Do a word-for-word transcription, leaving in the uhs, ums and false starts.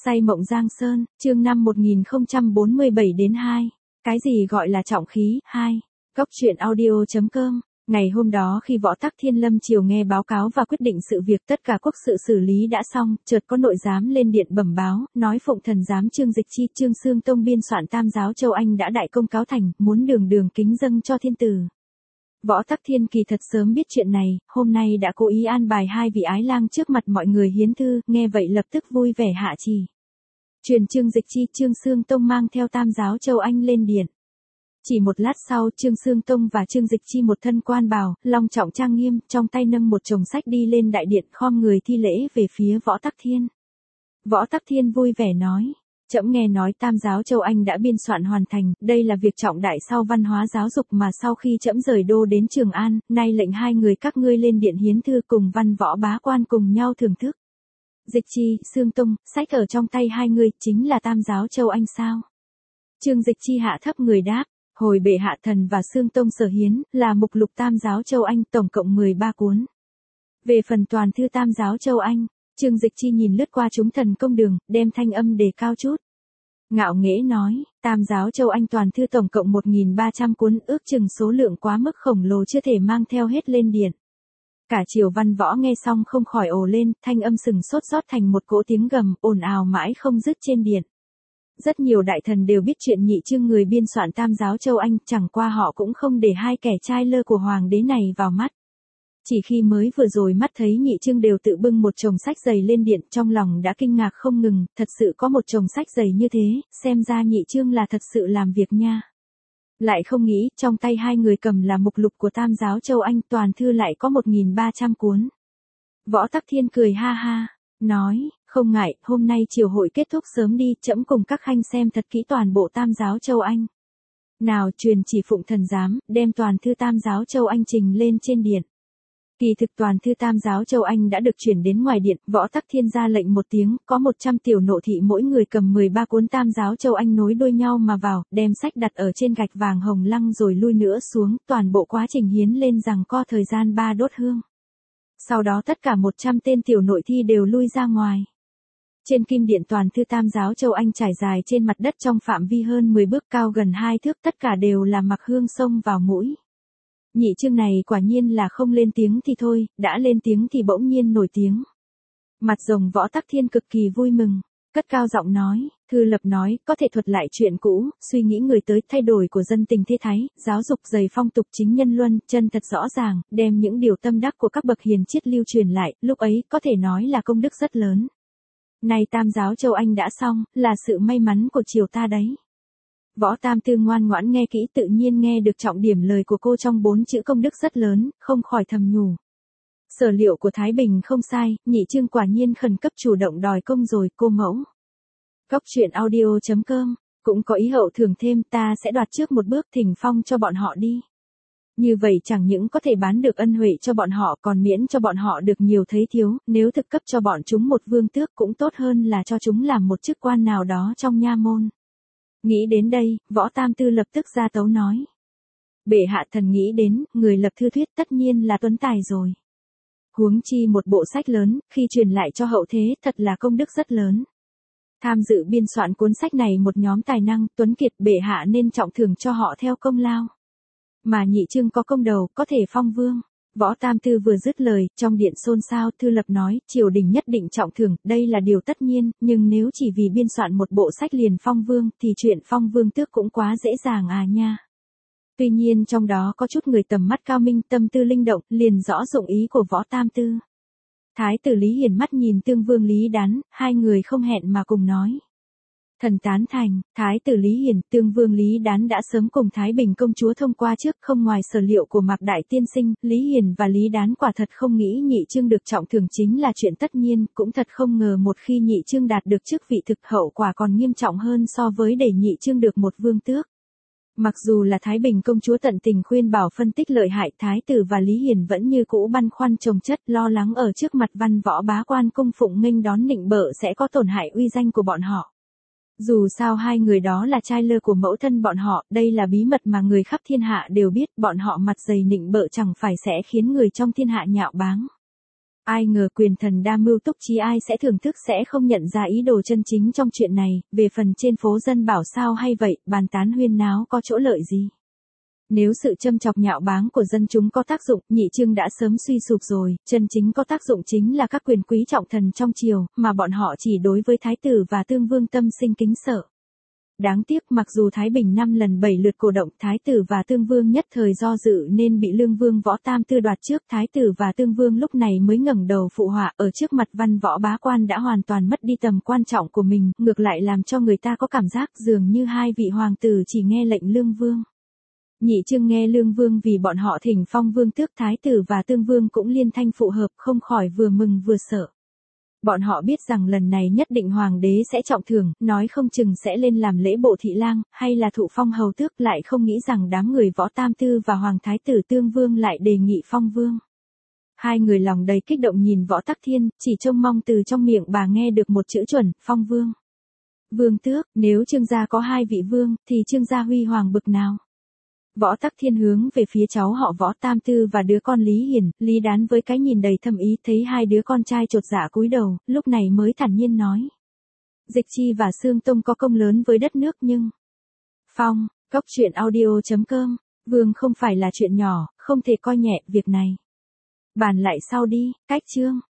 Say mộng Giang Sơn, chương năm một nghìn không trăm bốn mươi bảy đến hai. Cái gì gọi là trọng khí, hai. Góc truyện audio chấm com. Ngày hôm đó khi Võ Tắc Thiên lâm chiều nghe báo cáo và quyết định sự việc tất cả quốc sự xử lý đã xong, chợt có nội giám lên điện bẩm báo, nói Phụng Thần giám Trương Dịch Chi, Trương Xương Tông biên soạn Tam Giáo Châu Anh đã đại công cáo thành, muốn đường đường kính dâng cho thiên tử. Võ Tắc Thiên kỳ thật sớm biết chuyện này, hôm nay đã cố ý an bài hai vị ái lang trước mặt mọi người hiến thư, nghe vậy lập tức vui vẻ hạ chỉ. Truyền Trương Dịch Chi, Trương Xương Tông mang theo Tam Giáo Châu Anh lên điện. Chỉ một lát sau, Trương Xương Tông và Trương Dịch Chi một thân quan bào, long trọng trang nghiêm, trong tay nâng một chồng sách đi lên đại điện, khom người thi lễ về phía Võ Tắc Thiên. Võ Tắc Thiên vui vẻ nói: Trẫm nghe nói Tam Giáo Châu Anh đã biên soạn hoàn thành, đây là việc trọng đại sau văn hóa giáo dục mà sau khi trẫm rời đô đến Trường An, nay lệnh hai người các ngươi lên điện hiến thư cùng văn võ bá quan cùng nhau thưởng thức. Dịch Chi, Xương Tông, sách ở trong tay hai người chính là Tam Giáo Châu Anh sao? Trương Dịch Chi hạ thấp người đáp: Hồi bệ hạ, thần và Xương Tông sở hiến là mục lục Tam Giáo Châu Anh, tổng cộng mười ba cuốn. Về phần toàn thư Tam Giáo Châu Anh, Trương Dịch Chi nhìn lướt qua chúng thần công đường, đem thanh âm đề cao chút. Ngạo nghễ nói: Tam Giáo Châu Anh toàn thư tổng cộng một nghìn ba trăm cuốn, ước chừng số lượng quá mức khổng lồ chưa thể mang theo hết lên điện. Cả triều văn võ nghe xong không khỏi ồ lên, thanh âm sừng sốt rót thành một cỗ tiếng gầm, ồn ào mãi không dứt trên điện. Rất nhiều đại thần đều biết chuyện Nhị Chương người biên soạn Tam Giáo Châu Anh, chẳng qua họ cũng không để hai kẻ trai lơ của hoàng đế này vào mắt. Chỉ khi mới vừa rồi mắt thấy Nhị Chương đều tự bưng một chồng sách dày lên điện, trong lòng đã kinh ngạc không ngừng, thật sự có một chồng sách dày như thế, xem ra Nhị Chương là thật sự làm việc nha. Lại không nghĩ, trong tay hai người cầm là mục lục của Tam Giáo Châu Anh, toàn thư lại có một nghìn ba trăm cuốn. Võ Tắc Thiên cười ha ha, nói: Không ngại, hôm nay triều hội kết thúc sớm đi, trẫm cùng các khanh xem thật kỹ toàn bộ Tam Giáo Châu Anh. Nào, truyền chỉ Phụng Thần giám, đem toàn thư Tam Giáo Châu Anh trình lên trên điện. Kỳ thực toàn thư Tam Giáo Châu Anh đã được chuyển đến ngoài điện, Võ Tắc Thiên ra lệnh một tiếng, có một trăm tiểu nộ thị mỗi người cầm mười ba cuốn Tam Giáo Châu Anh nối đuôi nhau mà vào, đem sách đặt ở trên gạch vàng hồng lăng rồi lui nữa xuống, toàn bộ quá trình hiến lên rằng co thời gian ba đốt hương. Sau đó tất cả một trăm tên tiểu nội thi đều lui ra ngoài. Trên kim điện toàn thư Tam Giáo Châu Anh trải dài trên mặt đất trong phạm vi hơn mười bước, cao gần hai thước, tất cả đều là mặc hương xông vào mũi. Nhị Chương này quả nhiên là không lên tiếng thì thôi, đã lên tiếng thì bỗng nhiên nổi tiếng. Mặt rồng Võ Tắc Thiên cực kỳ vui mừng, cất cao giọng nói: Thư lập nói, có thể thuật lại chuyện cũ, suy nghĩ người tới, thay đổi của dân tình thế thái, giáo dục dày phong tục chính nhân luân, chân thật rõ ràng, đem những điều tâm đắc của các bậc hiền triết lưu truyền lại, lúc ấy có thể nói là công đức rất lớn. Nay Tam Giáo Châu Anh đã xong, là sự may mắn của triều ta đấy. Võ Tam Tư ngoan ngoãn nghe kỹ, tự nhiên nghe được trọng điểm lời của cô trong bốn chữ công đức rất lớn, không khỏi thầm nhủ. Sở liệu của Thái Bình không sai, Nhị Chương quả nhiên khẩn cấp chủ động đòi công rồi, cô mẫu. Góc truyện audio chấm com, cũng có ý hậu thưởng thêm, ta sẽ đoạt trước một bước thỉnh phong cho bọn họ đi. Như vậy chẳng những có thể bán được ân huệ cho bọn họ, còn miễn cho bọn họ được nhiều thấy thiếu, nếu thực cấp cho bọn chúng một vương tước cũng tốt hơn là cho chúng làm một chức quan nào đó trong nha môn. Nghĩ đến đây, Võ Tam Tư lập tức ra tấu nói: Bệ hạ thần nghĩ đến, người lập thư thuyết tất nhiên là tuấn tài rồi. Huống chi một bộ sách lớn, khi truyền lại cho hậu thế, thật là công đức rất lớn. Tham dự biên soạn cuốn sách này một nhóm tài năng, tuấn kiệt, bệ hạ nên trọng thưởng cho họ theo công lao. Mà Nhị Chương có công đầu, có thể phong vương. Võ Tam Tư vừa dứt lời, trong điện xôn xao, Thư lập nói: Triều đình nhất định trọng thưởng, đây là điều tất nhiên, nhưng nếu chỉ vì biên soạn một bộ sách liền phong vương, thì chuyện phong vương tước cũng quá dễ dàng à nha. Tuy nhiên trong đó có chút người tầm mắt cao minh, tâm tư linh động, liền rõ dụng ý của Võ Tam Tư. Thái tử Lý Hiển mắt nhìn Tương Vương Lý Đán, hai người không hẹn mà cùng nói: Thần tán thành. Thái tử Lý Hiển, Tương Vương Lý Đán đã sớm cùng Thái Bình công chúa thông qua trước, không ngoài sở liệu của Mạc Đại tiên sinh, Lý Hiển và Lý Đán quả thật không nghĩ Nhị Chương được trọng thưởng chính là chuyện tất nhiên, cũng thật không ngờ một khi Nhị Chương đạt được chức vị thực hậu quả còn nghiêm trọng hơn so với để Nhị Chương được một vương tước. Mặc dù là Thái Bình công chúa tận tình khuyên bảo phân tích lợi hại, Thái tử và Lý Hiển vẫn như cũ băn khoăn chồng chất, lo lắng ở trước mặt văn võ bá quan cung phụng nghênh đón nịnh bợ sẽ có tổn hại uy danh của bọn họ. Dù sao hai người đó là trai lơ của mẫu thân bọn họ, đây là bí mật mà người khắp thiên hạ đều biết, bọn họ mặt dày nịnh bợ chẳng phải sẽ khiến người trong thiên hạ nhạo báng. Ai ngờ quyền thần đa mưu túc trí ai sẽ thưởng thức sẽ không nhận ra ý đồ chân chính trong chuyện này, về phần trên phố dân bảo sao hay vậy, bàn tán huyên náo có chỗ lợi gì. Nếu sự châm chọc nhạo báng của dân chúng có tác dụng, Nhị Trương đã sớm suy sụp rồi, chân chính có tác dụng chính là các quyền quý trọng thần trong triều, mà bọn họ chỉ đối với thái tử và tương vương tâm sinh kính sợ. Đáng tiếc mặc dù Thái Bình năm lần bảy lượt cổ động, thái tử và tương vương nhất thời do dự nên bị lương vương Võ Tam Tư đoạt trước, thái tử và tương vương lúc này mới ngẩng đầu phụ họa, ở trước mặt văn võ bá quan đã hoàn toàn mất đi tầm quan trọng của mình, ngược lại làm cho người ta có cảm giác dường như hai vị hoàng tử chỉ nghe lệnh lương vương. Nhị Trương nghe lương vương vì bọn họ thỉnh phong vương tước, thái tử và tương vương cũng liên thanh phụ hợp, không khỏi vừa mừng vừa sợ. Bọn họ biết rằng lần này nhất định hoàng đế sẽ trọng thưởng, nói không chừng sẽ lên làm lễ bộ thị lang, hay là thụ phong hầu tước, lại không nghĩ rằng đám người Võ Tam Tư và hoàng thái tử tương vương lại đề nghị phong vương. Hai người lòng đầy kích động nhìn Võ Tắc Thiên, chỉ trông mong từ trong miệng bà nghe được một chữ chuẩn, phong vương. Vương tước, nếu Trương gia có hai vị vương, thì Trương gia huy hoàng bực nào? Võ Tắc Thiên hướng về phía cháu họ Võ Tam Tư và đứa con Lý Hiển, Lý Đán với cái nhìn đầy thâm ý, thấy hai đứa con trai chột dạ cúi đầu, lúc này mới thản nhiên nói. Dịch Chi và Sương Tông có công lớn với đất nước nhưng... Phong, Cốc Truyện Audio chấm com, vương không phải là chuyện nhỏ, không thể coi nhẹ việc này. Bàn lại sau đi, cách chương.